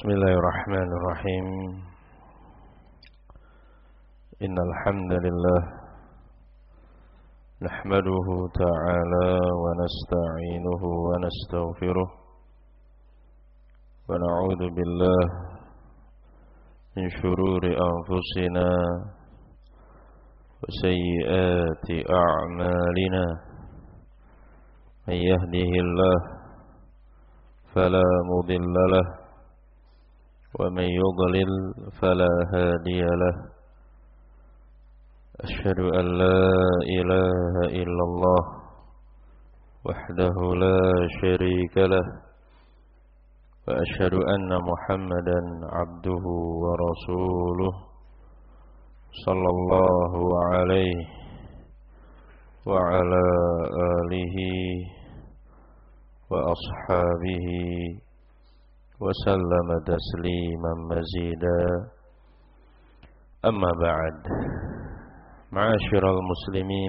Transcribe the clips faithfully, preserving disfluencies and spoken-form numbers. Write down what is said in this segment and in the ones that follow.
Bismillahirrahmanirrahim. Innal hamdalillah nahmaduhu ta'ala wa nasta'inuhu wa nastaghfiruh wa na'udzu billahi min shururi anfusina wa sayyiati a'malina. Man yahdihillahu fala mudilla lahu wa man yudlil fala hadiya lahu. Asyhadu an la ilaha illallah wahdahu la syarika lah wa asyhadu anna Muhammadan abduhu wa rasuluh sallallahu alaihi wa ala alihi wa ashabihi wa sallama tasliman mazida. Amma ba'd. Ma'asyiral muslimin,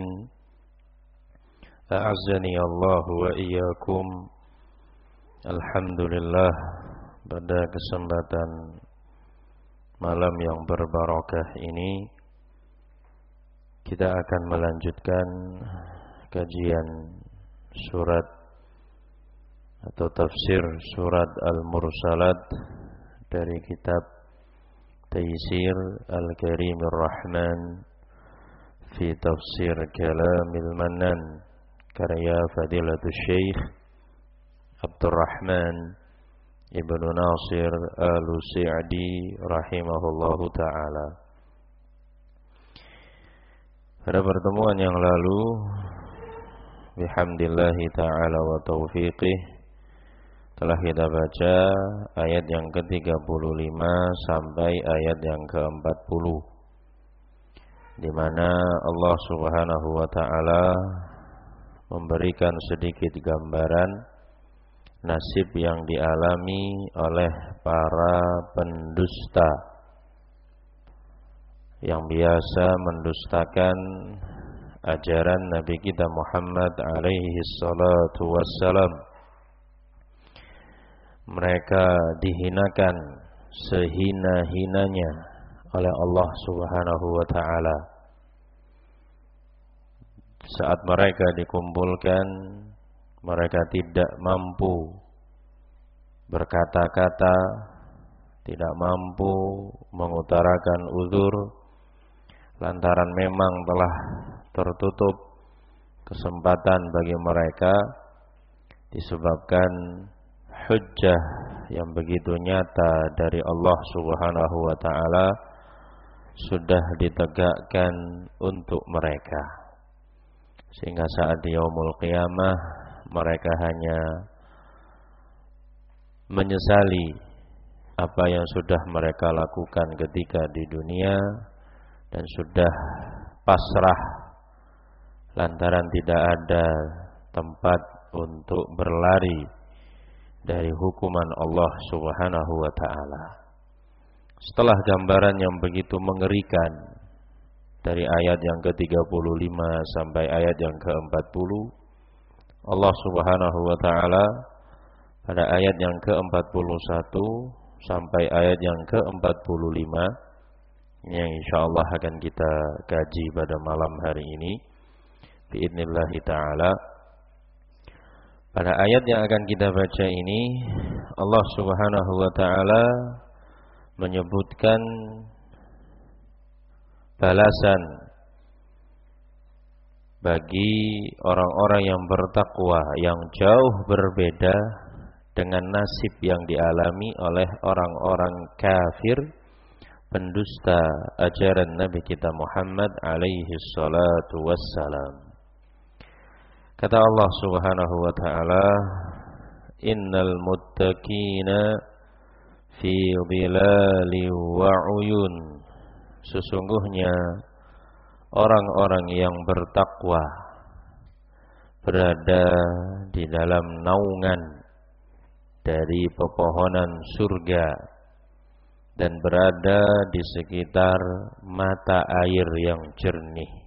a'azzani Allah wa iyyakum. Alhamdulillah, pada kesempatan malam yang berbarakah ini kita akan melanjutkan kajian surat atau tafsir surat Al-Mursalat dari kitab Taysir Al-Karimir Rahman fi Tafsir Kalamil Mannan karya Fadilatul Syekh Abdurrahman Ibnu Nasir Al-Sa'di rahimahullahu ta'ala. Pada pertemuan yang lalu, bihamdillahi ta'ala wa taufiqih, telah kita baca ayat yang ke tiga puluh lima sampai ayat yang ke empat puluh, di mana Allah Subhanahu wa ta'ala memberikan sedikit gambaran nasib yang dialami oleh para pendusta yang biasa mendustakan ajaran Nabi kita Muhammad alaihi salatu wassalam. Mereka dihinakan sehina-hinanya oleh Allah Subhanahu wa ta'ala. Saat mereka dikumpulkan, mereka tidak mampu berkata-kata, tidak mampu mengutarakan uzur, lantaran memang telah tertutup kesempatan bagi mereka disebabkan hujjah yang begitu nyata dari Allah Subhanahu wa ta'ala sudah ditegakkan untuk mereka, sehingga saat di yaumul qiyamah mereka hanya menyesali apa yang sudah mereka lakukan ketika di dunia dan sudah pasrah lantaran tidak ada tempat untuk berlari dari hukuman Allah Subhanahu wa ta'ala. Setelah gambaran yang begitu mengerikan dari ayat yang ke tiga puluh lima sampai ayat yang ke empat puluh, Allah Subhanahu wa ta'ala pada ayat yang ke empat puluh satu sampai ayat yang ke empat puluh lima yang insyaallah akan kita kaji pada malam hari ini biidznillah ta'ala. Pada ayat yang akan kita baca ini Allah Subhanahu wa ta'ala menyebutkan balasan bagi orang-orang yang bertakwa yang jauh berbeda dengan nasib yang dialami oleh orang-orang kafir pendusta ajaran Nabi kita Muhammad alaihi salatu wassalam. Kata Allah Subhanahu wa ta'ala, innal muttaqina fi dhilali wa uyun. Sesungguhnya orang-orang yang bertakwa berada di dalam naungan dari pepohonan surga dan berada di sekitar mata air yang jernih.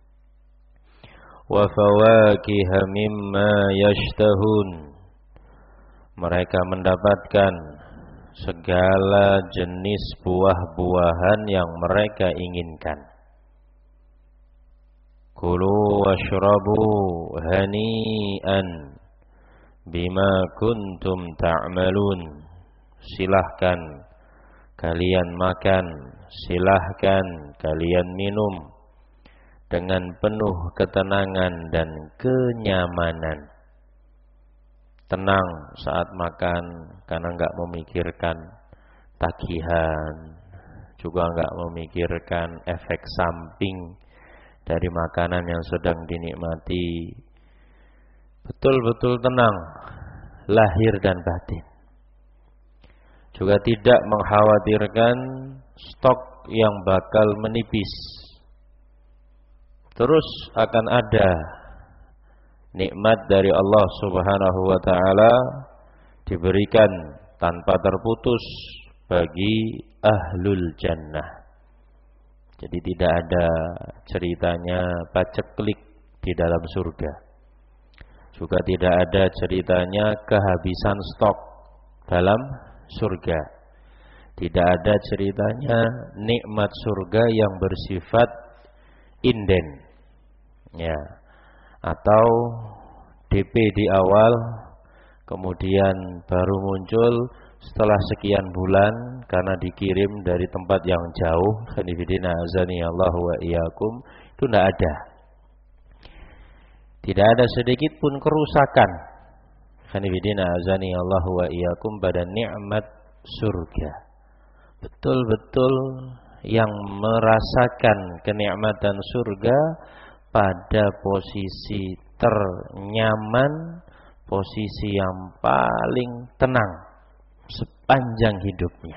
Wa fawakiha mimma yashtahun. Mereka mendapatkan segala jenis buah-buahan yang mereka inginkan. Kulu washrabu hani'an bima kuntum ta'malun. Silahkan kalian makan, silahkan kalian minum dengan penuh ketenangan dan kenyamanan. Tenang saat makan karena enggak memikirkan tagihan, juga enggak memikirkan efek samping dari makanan yang sedang dinikmati. Betul-betul tenang lahir dan batin. Juga tidak mengkhawatirkan stok yang bakal menipis. Terus akan ada nikmat dari Allah Subhanahu wa taala diberikan tanpa terputus bagi ahlul jannah. Jadi tidak ada ceritanya paceklik di dalam surga. Juga tidak ada ceritanya kehabisan stok dalam surga. Tidak ada ceritanya nikmat surga yang bersifat inden. Ya. Atau D P di awal kemudian baru muncul setelah sekian bulan karena dikirim dari tempat yang jauh. Khanifidina azani Allah wa iyyakum. Itu tidak ada. Tidak ada sedikit pun kerusakan. Khanifidina azani Allah wa iyyakum pada nikmat surga. Betul-betul yang merasakan kenikmatan surga pada posisi ternyaman, posisi yang paling tenang sepanjang hidupnya.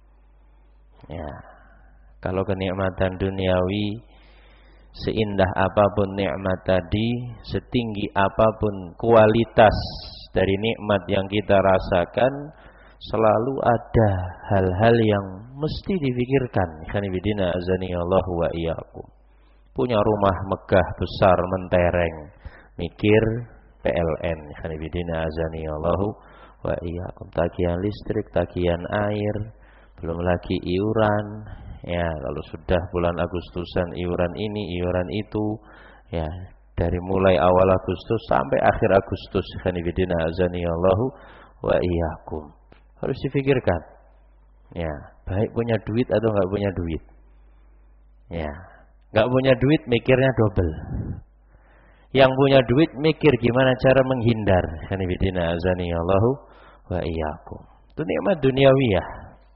Ya, kalau kenikmatan duniawi seindah apapun nikmat tadi, setinggi apapun kualitas dari nikmat yang kita rasakan, selalu ada hal-hal yang mesti dipikirkan. Khanifidina azani Allah wa iyyakum. Punya rumah megah besar mentereng, mikir P L N. Khanifidina azani Allah wa iyyakum. Tagihan listrik, tagihan air, belum lagi iuran. Ya, kalau sudah bulan Agustusan iuran ini, iuran itu, ya dari mulai awal Agustus sampai akhir Agustus. Khanifidina azani Allah wa iyyakum. Harus dipikirkan. Ya, baik punya duit atau enggak punya duit. Ya, enggak punya duit mikirnya double. Yang punya duit mikir gimana cara menghindar. Khanifidina azani Allah wa iyyakum. Itu nikmat duniawiyah.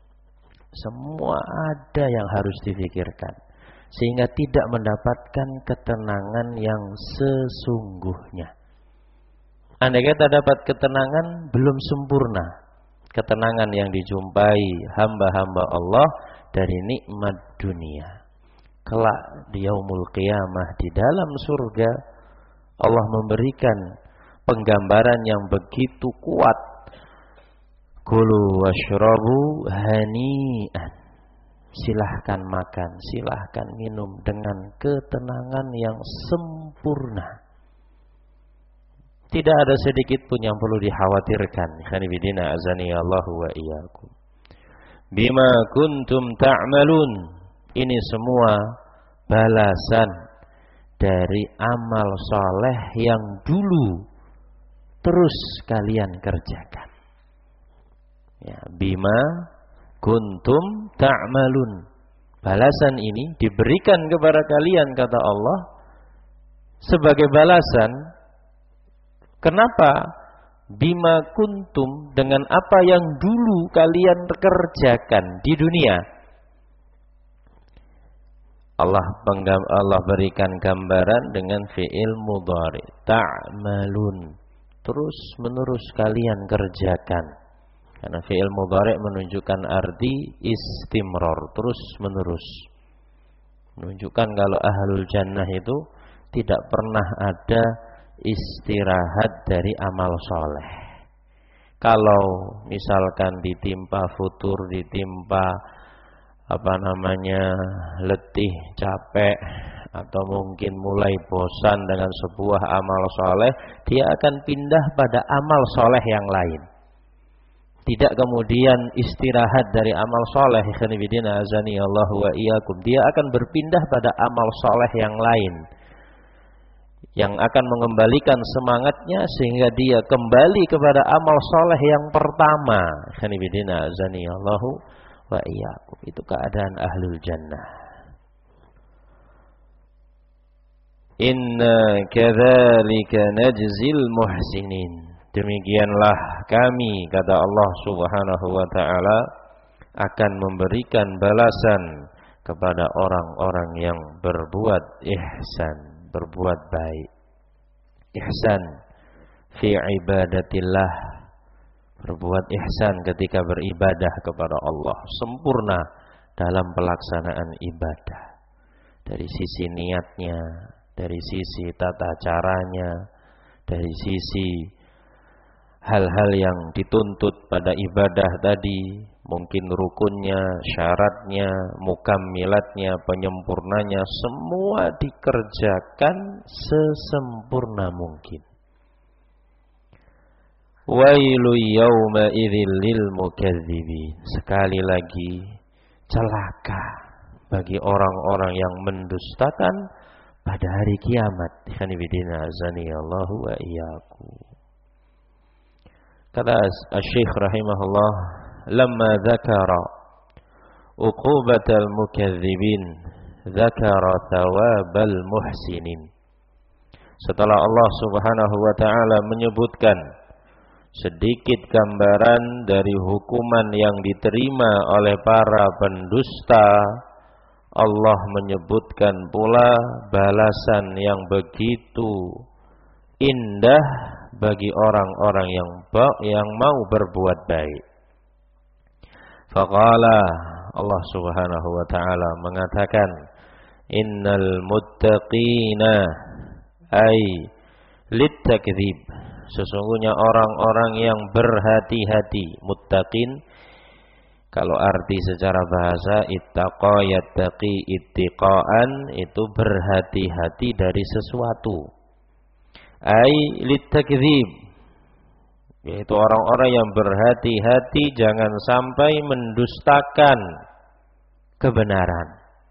Semua ada yang harus dipikirkan sehingga tidak mendapatkan ketenangan yang sesungguhnya. Andai kata dapat ketenangan belum sempurna ketenangan yang dijumpai hamba-hamba Allah dari nikmat dunia. Kelak di yaumul qiyamah di dalam surga Allah memberikan penggambaran yang begitu kuat. Kulu washrabu hani'an. Silahkan makan, silahkan minum dengan ketenangan yang sempurna. Tidak ada sedikit pun yang perlu dikhawatirkan. Khanifidina azani Allah wa iyyakum. Bima kuntum ta'malun. Ini semua balasan dari amal soleh yang dulu terus kalian kerjakan. Ya, bima kuntum ta'malun. Balasan ini diberikan kepada kalian kata Allah sebagai balasan. Kenapa? Bima kuntum, dengan apa yang dulu kalian kerjakan di dunia. Allah penggam, Allah berikan gambaran dengan fi'il mudhari, ta'malun. Terus menerus kalian kerjakan. Karena fi'il mudhari menunjukkan arti istimrar, terus menerus. Menunjukkan kalau ahlul jannah itu tidak pernah ada istirahat dari amal soleh. Kalau misalkan ditimpa futur, ditimpa apa namanya letih, capek, atau mungkin mulai bosan dengan sebuah amal soleh, dia akan pindah pada amal soleh yang lain. tidak kemudian istirahat dari amal soleh, khanibidina azani Allah wa iyyakum, dia akan berpindah pada amal soleh yang lain yang akan mengembalikan semangatnya sehingga dia kembali kepada amal soleh yang pertama. Khanibidina azani Allah wa iyyakum. Itu keadaan ahlul jannah. Inna kadzalika najzil muhsinin. Demikianlah kami, kata Allah Subhanahu wa taala, akan memberikan balasan kepada orang-orang yang berbuat ihsan, berbuat baik. Ihsan fi ibadatillah, berbuat ihsan ketika beribadah kepada Allah, sempurna dalam pelaksanaan ibadah. Dari sisi niatnya, dari sisi tata caranya, dari sisi hal-hal yang dituntut pada ibadah tadi, mungkin rukunnya, syaratnya, mukammilatnya, penyempurnanya, semua dikerjakan sesempurna mungkin. Wailu yawma idzil lil mukadzibin. Sekali lagi, celaka bagi orang-orang yang mendustakan pada hari kiamat. Khanibidina azani Allahu wa iyyakum. Kata Asy-Syaikh rahimahullah, lamma dzakara uqubatal mukadzibin dzakara thawabal muhsinin. Setelah Allah Subhanahu wa taala menyebutkan sedikit gambaran dari hukuman yang diterima oleh para pendusta, Allah menyebutkan pula balasan yang begitu indah bagi orang-orang yang yang mau berbuat baik. Faqala, Allah Subhanahu wa taala mengatakan, innal muttaqina ay litakdzib. Sesungguhnya orang-orang yang berhati-hati, muttaqin kalau arti secara bahasa ittaqa yattaqi ittiqaan, itu berhati-hati dari sesuatu. Ai litakdzib, yaitu orang-orang yang berhati-hati jangan sampai mendustakan kebenaran.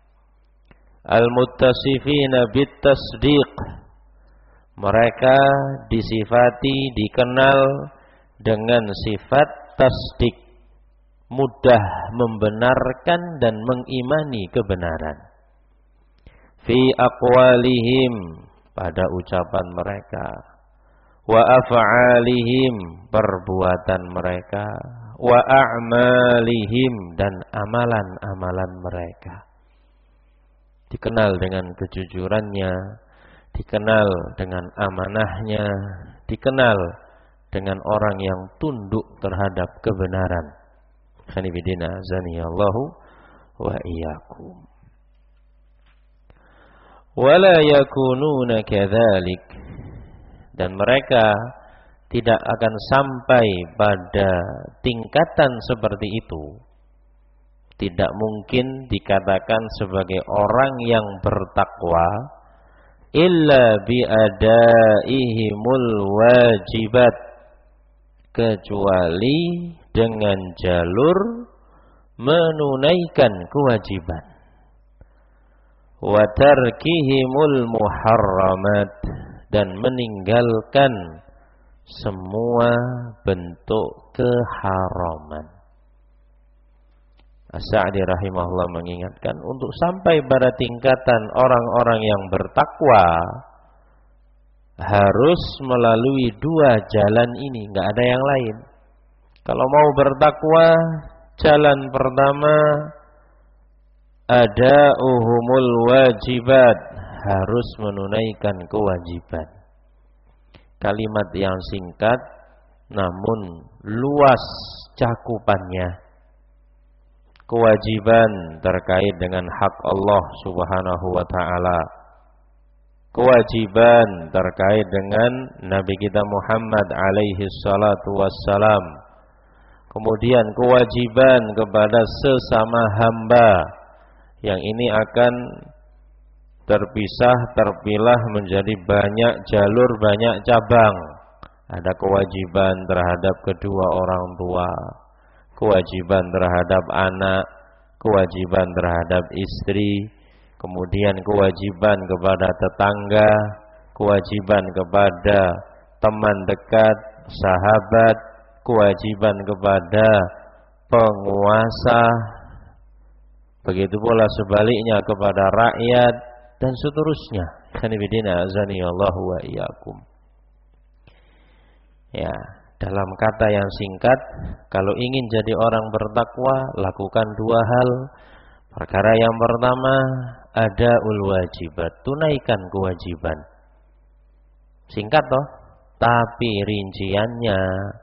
Al-muttasifina bitasdiq, mereka disifati, dikenal dengan sifat tasdik, mudah membenarkan dan mengimani kebenaran. Fi aqwalihim, pada ucapan mereka, wa af'alihim, perbuatan mereka, wa a'malihim, dan amalan-amalan mereka. Dikenal dengan kejujurannya, dikenal dengan amanahnya, dikenal dengan orang yang tunduk terhadap kebenaran. Khanibidina zaniyallahu wa iyyakum. Wala yakununa kadzalik, dan mereka tidak akan sampai pada tingkatan seperti itu. Tidak mungkin dikatakan sebagai orang yang bertakwa illa biadaihimul wajibat, kecuali dengan jalur menunaikan kewajiban. Wa tarkihimul muharramat, dan meninggalkan semua bentuk keharaman. As-Sa'di rahimahullah mengingatkan, untuk sampai pada tingkatan orang-orang yang bertakwa harus melalui dua jalan ini, enggak ada yang lain. Kalau mau bertakwa, jalan pertama ada uhumul wajibat, harus menunaikan kewajiban. Kalimat yang singkat namun luas cakupannya. Kewajiban terkait dengan hak Allah Subhanahu wa taala. Kewajiban terkait dengan Nabi kita Muhammad alaihi salatu wassalam. Kemudian kewajiban kepada sesama hamba, yang ini akan terpisah, terpilah menjadi banyak jalur, banyak cabang. Ada kewajiban terhadap kedua orang tua, kewajiban terhadap anak, kewajiban terhadap istri, kemudian kewajiban kepada tetangga, kewajiban kepada teman dekat, sahabat, kewajiban kepada penguasa, begitu pula sebaliknya kepada rakyat dan seterusnya. Khanifidina azani Allahu wa iyyakum. Ya, dalam kata yang singkat, kalau ingin jadi orang bertakwa, lakukan dua hal. Perkara yang pertama, ada ul wajibat, tunaikan kewajiban. Singkat toh, tapi rinciannya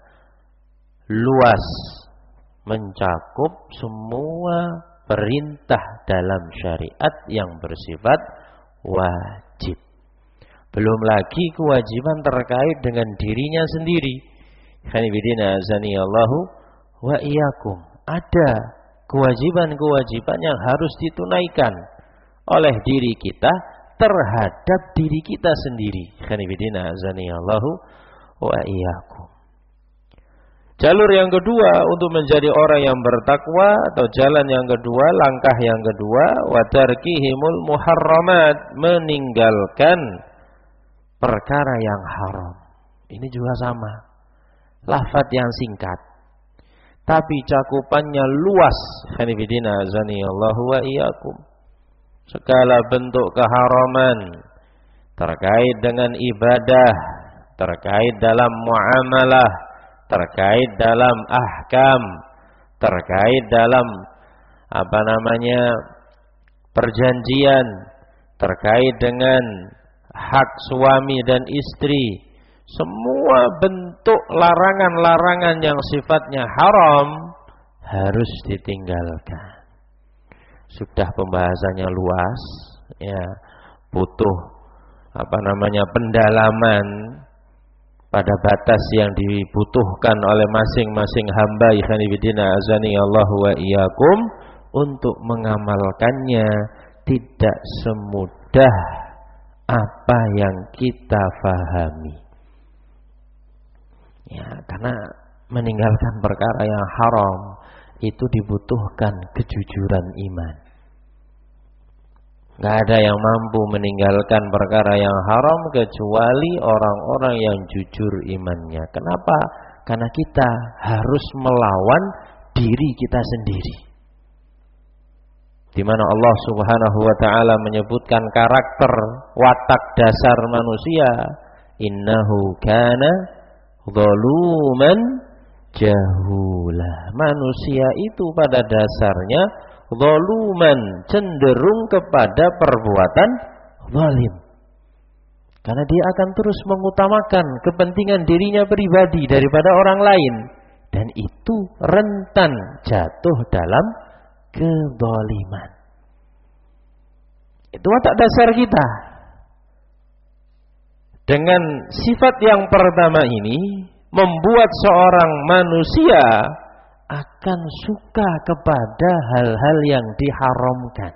luas, mencakup semua perintah dalam syariat yang bersifat wajib. Belum lagi kewajiban terkait dengan dirinya sendiri. Khanifidina azani Allahu wa iyyakum. Ada kewajiban-kewajiban yang harus ditunaikan oleh diri kita terhadap diri kita sendiri. Khanifidina azani Allahu wa iyyakum. Jalur yang kedua untuk menjadi orang yang bertakwa, atau jalan yang kedua, langkah yang kedua, wa tarkihimul muharramat, meninggalkan perkara yang haram. Ini juga sama, lafaz yang singkat tapi cakupannya luas. Hanifidina azani Allahu wa iyyakum. Segala bentuk keharaman terkait dengan ibadah, terkait dalam muamalah, terkait dalam ahkam, terkait dalam apa namanya perjanjian, terkait dengan hak suami dan istri, semua bentuk larangan-larangan yang sifatnya haram harus ditinggalkan. Sudah pembahasannya luas, ya, butuh apa namanya pendalaman pada batas yang dibutuhkan oleh masing-masing hamba ikhwanifidina azani Allahu wa iyyakum untuk mengamalkannya. Tidak semudah apa yang kita fahami. Ya, karena meninggalkan perkara yang haram itu dibutuhkan kejujuran iman. Gak ada yang mampu meninggalkan perkara yang haram kecuali orang-orang yang jujur imannya. Kenapa? Karena kita harus melawan diri kita sendiri. Di mana Allah Subhanahu wa taala menyebutkan karakter watak dasar manusia, innahu kana zaluman jahula. Manusia itu pada dasarnya zaluman, cenderung kepada perbuatan zalim. Karena dia akan terus mengutamakan kepentingan dirinya pribadi daripada orang lain, dan itu rentan jatuh dalam kezaliman. Itu watak dasar kita. Dengan sifat yang pertama ini membuat seorang manusia akan suka kepada hal-hal yang diharamkan.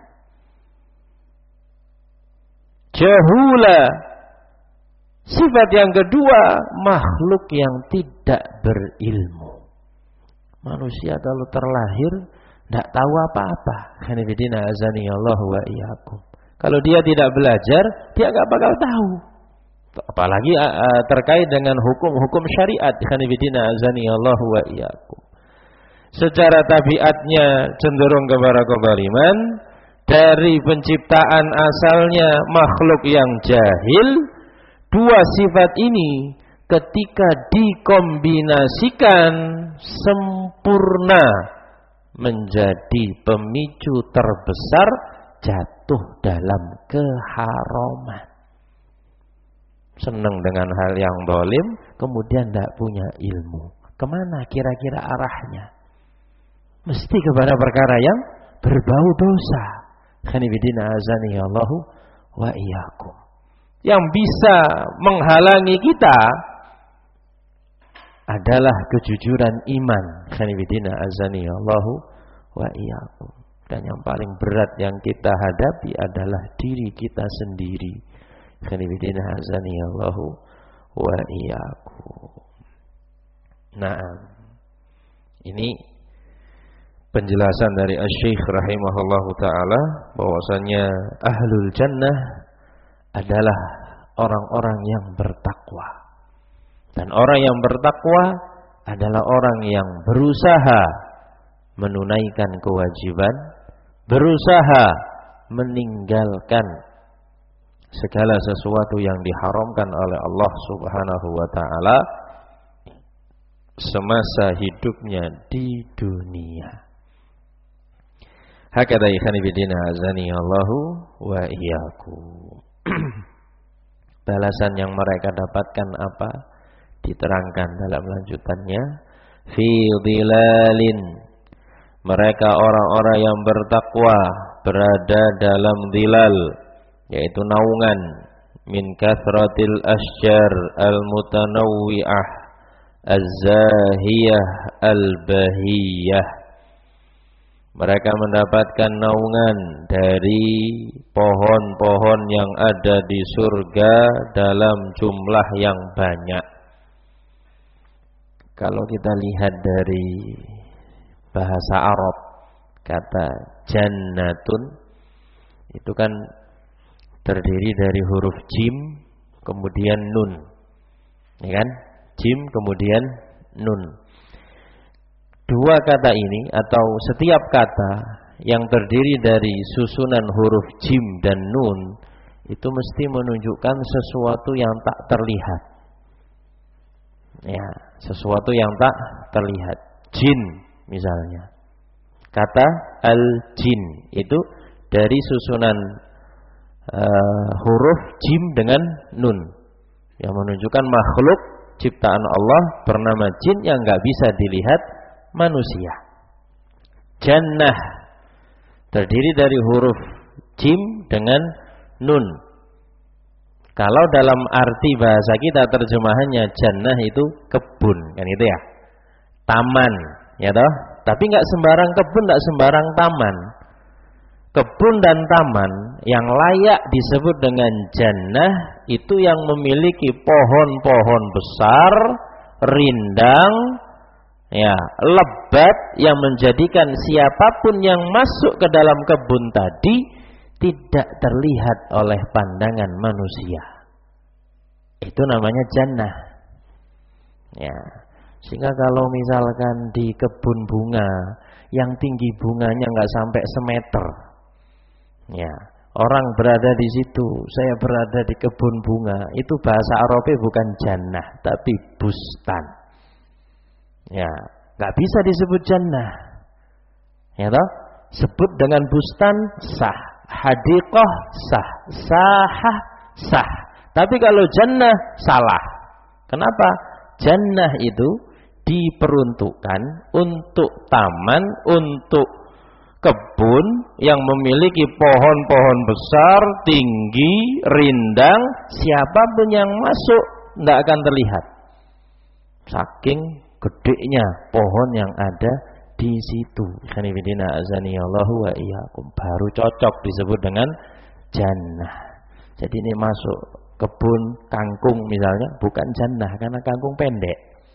Jahula, sifat yang kedua, makhluk yang tidak berilmu. Manusia kalau terlahir tidak tahu apa-apa. Hanifidina azani Allah wa iyyakum. Kalau dia tidak belajar, dia nggak bakal tahu. Apalagi uh, terkait dengan hukum-hukum syariat. Hanifidina azani Allah wa iyyakum. Secara tabiatnya cenderung kepada kezaliman. Dari penciptaan asalnya makhluk yang jahil. Dua sifat ini ketika dikombinasikan sempurna menjadi pemicu terbesar jatuh dalam keharaman. Senang dengan hal yang zalim, kemudian tidak punya ilmu. Kemana kira-kira arahnya? Mesti kepada perkara yang berbau dosa. Khanifidina azani Allahu wa iyyakum. Yang bisa menghalangi kita adalah kejujuran iman. Khanifidina azani Allahu wa iyyakum. Dan yang paling berat yang kita hadapi adalah diri kita sendiri. Khanifidina azani Allahu wa iyyakum. Nah, ini penjelasan dari Asy-Syaikh rahimahullahu taala bahwasanya ahlul jannah adalah orang-orang yang bertakwa. Dan orang yang bertakwa adalah orang yang berusaha menunaikan kewajiban, berusaha meninggalkan segala sesuatu yang diharamkan oleh Allah Subhanahu wa taala semasa hidupnya di dunia. Hakadha ikhwani bidina azani Allahu wa iyyakum. Balasan yang mereka dapatkan apa? Diterangkan dalam lanjutannya, fi dhilalin. Mereka orang-orang yang bertakwa berada dalam dhilal, yaitu naungan, min kathratil asjar al-mutanawwi'ah az-zahiyah al-bahiyah. Mereka mendapatkan naungan dari pohon-pohon yang ada di surga dalam jumlah yang banyak. Kalau kita lihat dari bahasa Arab, kata jannatun itu kan terdiri dari huruf jim kemudian nun, ya kan? Jim kemudian nun. Dua kata ini atau setiap kata yang terdiri dari susunan huruf jim dan nun itu mesti menunjukkan sesuatu yang tak terlihat. Ya, sesuatu yang tak terlihat. Jin misalnya. Kata al-jin itu dari susunan uh, huruf jim dengan nun yang menunjukkan makhluk ciptaan Allah bernama jin yang enggak bisa dilihat manusia. Jannah terdiri dari huruf jim dengan nun. Kalau dalam arti bahasa kita terjemahannya jannah itu kebun, kan itu ya. Taman, ya toh? Tapi enggak sembarang kebun, enggak sembarang taman. Kebun dan taman yang layak disebut dengan jannah itu yang memiliki pohon-pohon besar, rindang, ya, lebat yang menjadikan siapapun yang masuk ke dalam kebun tadi tidak terlihat oleh pandangan manusia. Itu namanya jannah. Ya. Sehingga kalau misalkan di kebun bunga yang tinggi bunganya enggak sampai semeter. Ya, orang berada di situ, saya berada di kebun bunga, itu bahasa Arabnya bukan jannah tapi bustan. Ya, enggak bisa disebut jannah. Ya toh? Sebut dengan bustan sah, hadiqah sah, sahah sah. Tapi kalau jannah salah. Kenapa? Jannah itu diperuntukkan untuk taman, untuk kebun yang memiliki pohon-pohon besar, tinggi, rindang, siapapun yang masuk tidak akan terlihat. Saking gedenya pohon yang ada di situ. Khanifidina azani Allahu wa iyyakum. Baru cocok disebut dengan jannah. Jadi ini masuk kebun kangkung misalnya bukan jannah karena kangkung pendek.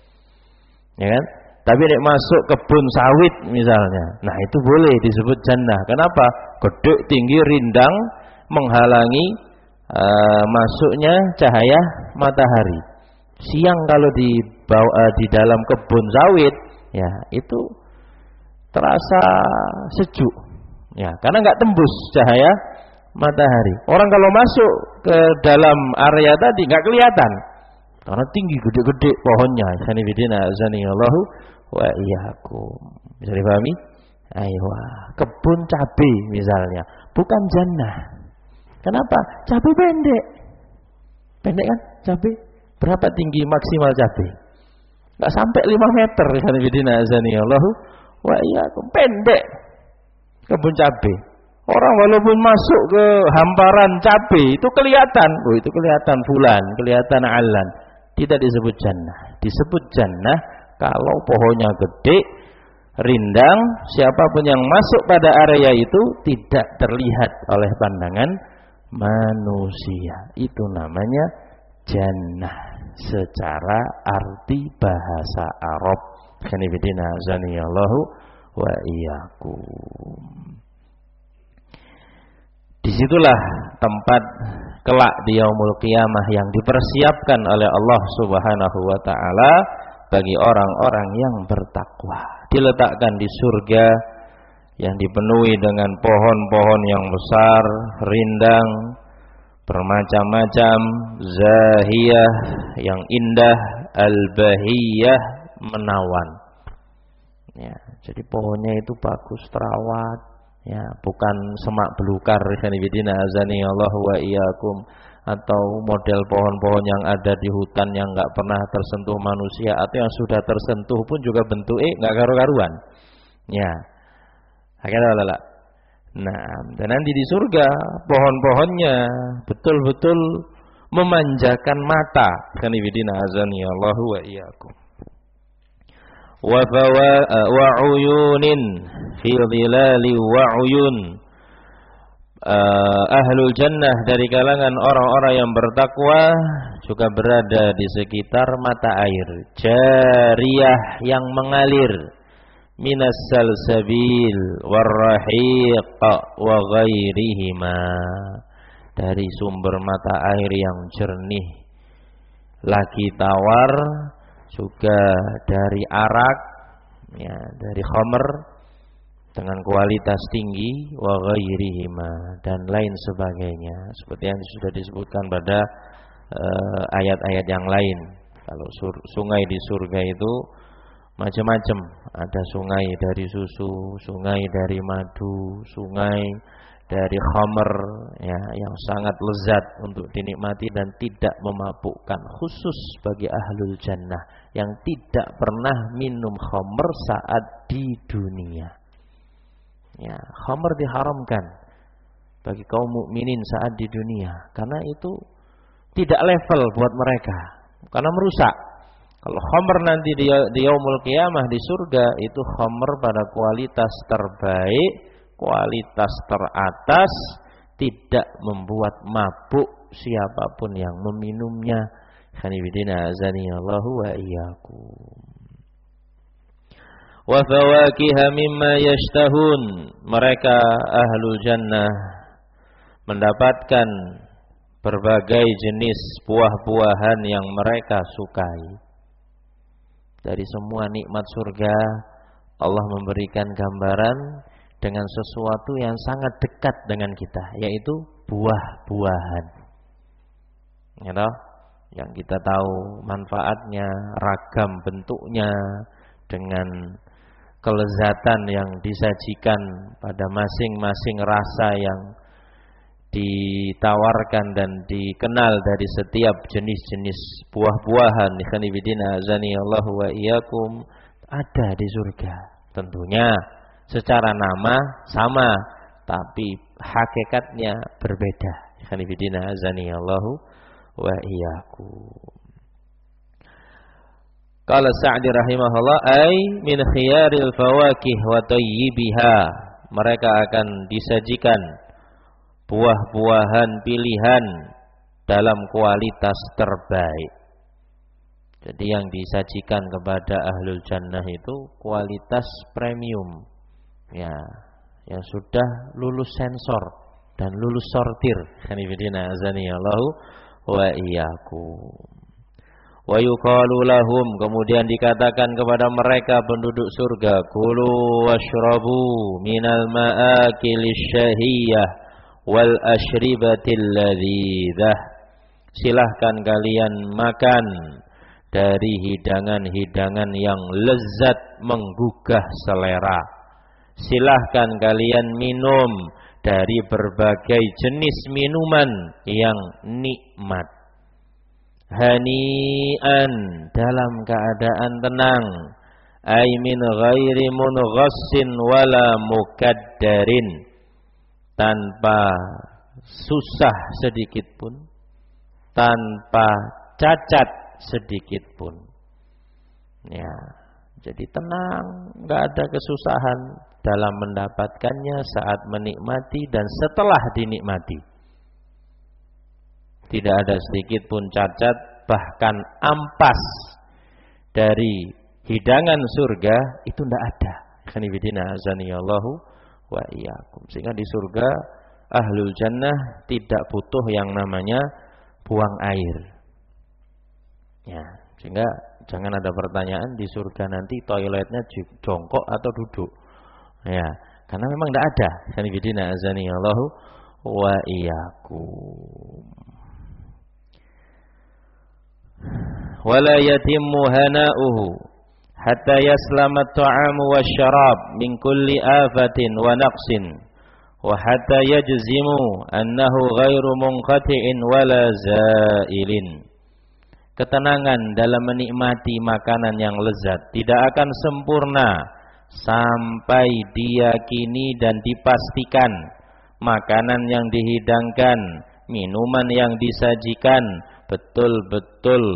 Ya kan? Tapi nek masuk kebun sawit misalnya, nah itu boleh disebut jannah. Kenapa? Gede, tinggi, rindang, menghalangi uh, masuknya cahaya matahari. Siang kalau di bawah, uh, di dalam kebun sawit, ya itu terasa sejuk. Ya, karena nggak tembus cahaya matahari. Orang kalau masuk ke dalam area tadi nggak kelihatan. Karena tinggi gede-gede pohonnya. Sanibidina azanillahu wa iyyakum. Bisa dipahami? Aywa, kebun cabai misalnya, bukan jannah. Kenapa? Cabai pendek. Pendek kan cabai? Berapa tinggi maksimal cabai? Enggak sampai lima meter. Sanibidina azanillahu wa iyyakum. Pendek. Kebun cabai. Orang walaupun masuk ke hamparan cabai itu kelihatan. Oh, itu kelihatan fulan, kelihatan alan. Tidak disebut jannah. Disebut jannah kalau pohonnya gede, rindang, siapapun yang masuk pada area itu tidak terlihat oleh pandangan manusia. Itu namanya jannah secara arti bahasa Arab. Khanifidina zaniyallahu wa iyyakum. Disitulah tempat kelak di yaumul qiyamah yang dipersiapkan oleh Allah Subhanahu wa taala bagi orang-orang yang bertakwa. Diletakkan di surga yang dipenuhi dengan pohon-pohon yang besar, rindang, bermacam-macam, zahiyah yang indah, al-bahiyah menawan. Ya, jadi pohonnya itu bagus terawat, ya, bukan semak belukar khanifidina azani Allah wa iyyakum, atau model pohon-pohon yang ada di hutan yang enggak pernah tersentuh manusia, atau yang sudah tersentuh pun juga bentuknya enggak karu-karuan. Ya. Akhirnya nah, dan nanti di surga pohon-pohonnya betul-betul memanjakan mata. Khanifidina azani Allah wa iyyakum. Wa fawa wa uyunin fi dhilali wa uyun. Uh, ahlul jannah dari kalangan orang-orang yang bertakwa juga berada di sekitar mata air jariyah yang mengalir minas salsabil warrahiq wa ghairihima, dari sumber mata air yang jernih lagi tawar, juga dari arak, ya, dari khamr dengan kualitas tinggi, wa ghairihima, dan lain sebagainya, seperti yang sudah disebutkan pada uh, ayat-ayat yang lain. Kalau sur, sungai di surga itu macam-macam, ada sungai dari susu, sungai dari madu, sungai dari khamr, ya, yang sangat lezat untuk dinikmati dan tidak memabukkan, khusus bagi ahlul jannah yang tidak pernah minum khamr saat di dunia. Ya, khamr diharamkan bagi kaum mukminin saat di dunia karena itu tidak level buat mereka, karena merusak. Kalau khamr nanti di, di yaumul qiyamah di surga itu khamr pada kualitas terbaik, kualitas teratas, tidak membuat mabuk siapapun yang meminumnya. Khanifidina azani Allahu wa iyyakum. Wa fawakiha mimma yashtahun, mereka ahlul jannah mendapatkan berbagai jenis buah-buahan yang mereka sukai. Dari semua nikmat surga, Allah memberikan gambaran dengan sesuatu yang sangat dekat dengan kita, yaitu buah-buahan. Ya toh? Yang kita tahu manfaatnya, ragam bentuknya, dengan kelezatan yang disajikan pada masing-masing rasa yang ditawarkan dan dikenal dari setiap jenis-jenis buah-buahan. Khanifidina azani Allah wa iyyakum, ada di surga. Tentunya secara nama sama, tapi hakikatnya berbeda. Khanifidina azani Allah wa iyyakum. Qala Sa'di rahimahullah, ay min khiyaril fawakih wa tayyibiha, mereka akan disajikan buah-buahan pilihan dalam kualitas terbaik. Jadi yang disajikan kepada ahlul jannah itu kualitas premium, ya, yang sudah lulus sensor dan lulus sortir. Khanifidina azani Allahu wa iyyakum. Wa yuqalu lahum, kemudian dikatakan kepada mereka penduduk surga, kulu washrabu minal ma'akilis syahiyah wal ashribatil ladzidah, silahkan kalian makan dari hidangan-hidangan yang lezat menggugah selera, silahkan kalian minum dari berbagai jenis minuman yang nikmat, hani'an, dalam keadaan tenang, ay min ghairi munghassin wala mukaddarin, tanpa susah sedikit pun, tanpa cacat sedikit pun. Ya, jadi tenang, enggak ada kesusahan dalam mendapatkannya saat menikmati dan setelah dinikmati. Tidak ada sedikit pun cacat, bahkan ampas dari hidangan surga itu tidak ada. Khanifidina azanillahu wa iyyakum. Sehingga di surga ahlul jannah tidak butuh yang namanya buang air. Ya, sehingga jangan ada pertanyaan di surga nanti toiletnya jongkok atau duduk. Ya, karena memang tidak ada. Khanifidina azanillahu wa iyyakum. Wala yatimmu hana'uhu hatta yaslama at-ta'amu wasyarab min kulli afatin wa naqsin wa hatta yajzimu annahu ghairu munqati'in wala zailin. Ketenangan dalam menikmati makanan yang lezat tidak akan sempurna sampai diyakini dan dipastikan makanan yang dihidangkan, minuman yang disajikan betul-betul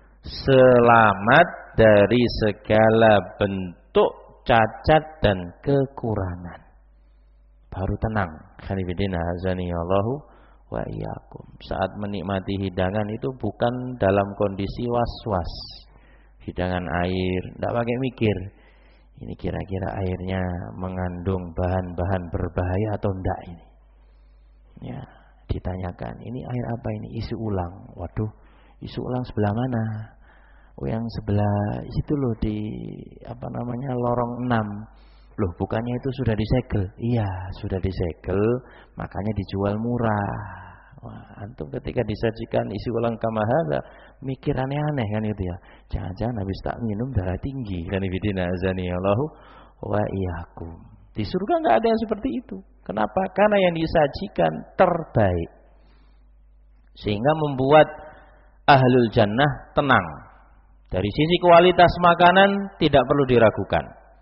selamat dari segala bentuk cacat dan kekurangan. Baru tenang. Khanifidina azanillahu wa iyyakum. Saat menikmati hidangan itu bukan dalam kondisi was-was. Hidangan air, tidak pakai mikir. Ini kira-kira airnya mengandung bahan-bahan berbahaya atau enggak ini. Ya, ditanyakan, ini air apa ini? Isi ulang. Waduh, isi ulang sebelah mana? Oh, yang sebelah situ loh, di apa namanya lorong enam. Loh, bukannya itu sudah disegel? Iya, sudah disegel, makanya dijual murah. Wah, antum ketika disajikan isi ulang kamahada, mikir aneh-aneh kan itu ya. Jangan-jangan habis tak minum darah tinggi. Khanifidina azanillahu wa iyyakum. Di surga enggak ada yang seperti itu. Kenapa? Karena yang disajikan terbaik. Sehingga membuat ahlul jannah tenang. Dari sisi kualitas makanan tidak perlu diragukan.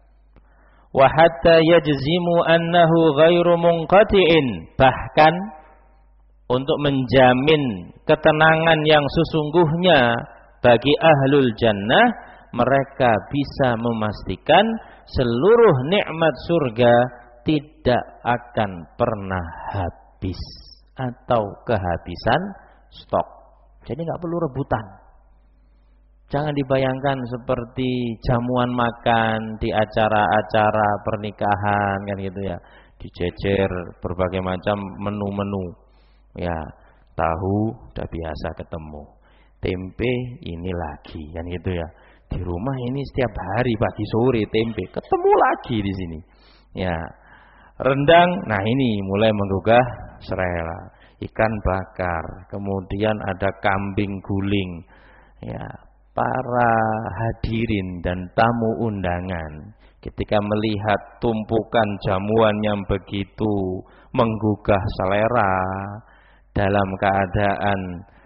Wa hatta yajzimu annahu ghairu munqati'in. Bahkan untuk menjamin ketenangan yang sesungguhnya bagi ahlul jannah, mereka bisa memastikan seluruh nikmat surga tidak akan pernah habis atau kehabisan stok. Jadi nggak perlu rebutan. Jangan dibayangkan seperti jamuan makan di acara-acara pernikahan kan gitu ya. Dijejer berbagai macam menu-menu. Ya, tahu udah biasa ketemu. Tempe ini lagi kan gitu ya. Di rumah ini setiap hari pagi sore tempe, ketemu lagi di sini. Ya. Rendang, nah ini mulai menggugah selera. Ikan bakar, kemudian ada kambing guling. Ya, para hadirin dan tamu undangan ketika melihat tumpukan jamuan yang begitu menggugah selera dalam keadaan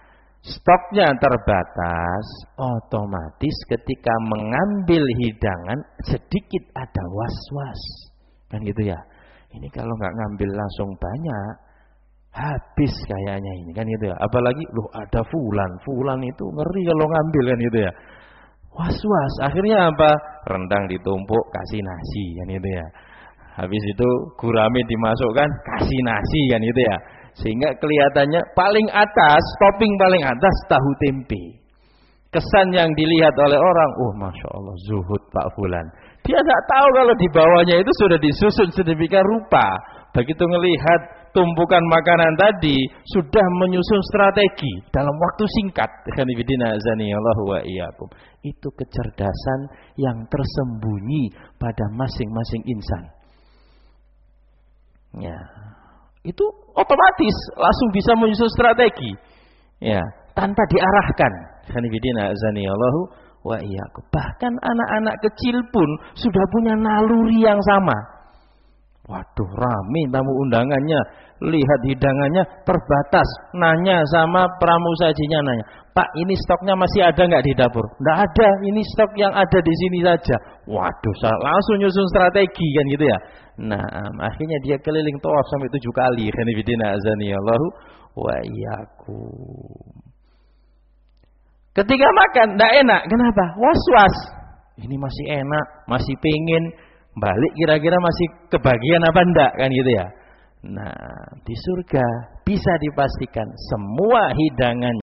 stoknya terbatas, otomatis ketika mengambil hidangan sedikit ada was-was. Kan gitu ya. Ini kalau nggak ngambil langsung banyak, habis kayaknya ini kan gitu ya. Apalagi loh ada fulan, fulan itu ngeri kalau ngambil kan gitu ya. Was-was. Akhirnya apa? Rendang ditumpuk, kasih nasi kan gitu ya. Habis itu gurame dimasukkan, kasih nasi kan gitu ya. Sehingga kelihatannya paling atas, topping paling atas tahu tempe. Kesan yang dilihat oleh orang, oh masya Allah zuhud Pak Fulan. Dia tidak tahu kalau di bawahnya itu sudah disusun sedemikian rupa. Begitu melihat tumpukan makanan tadi, sudah menyusun strategi dalam waktu singkat. Khanifidina azanillahu wa iyyakum. Itu kecerdasan yang tersembunyi pada masing-masing insan. Ya, itu otomatis langsung bisa menyusun strategi. Ya, tanpa diarahkan. Khanifidina azanillahu wa iyyakum. Bahkan anak-anak kecil pun sudah punya naluri yang sama. Waduh, rame tamu undangannya, lihat hidangannya terbatas, nanya sama pramusajinya, nanya, Pak ini stoknya masih ada nggak di dapur? Nggak ada, ini stok yang ada di sini saja. Waduh, langsung nyusun strategi kan gitu ya. Nah, akhirnya dia keliling tawaf sampai tujuh kali. Khanifidina azanillahu wa iyyakum. Ketika makan, nggak enak, kenapa? Was-was. Ini masih enak, masih pengen balik, kira-kira masih kebagian apa enggak kan gitu ya. Nah, di surga bisa dipastikan semua hidangan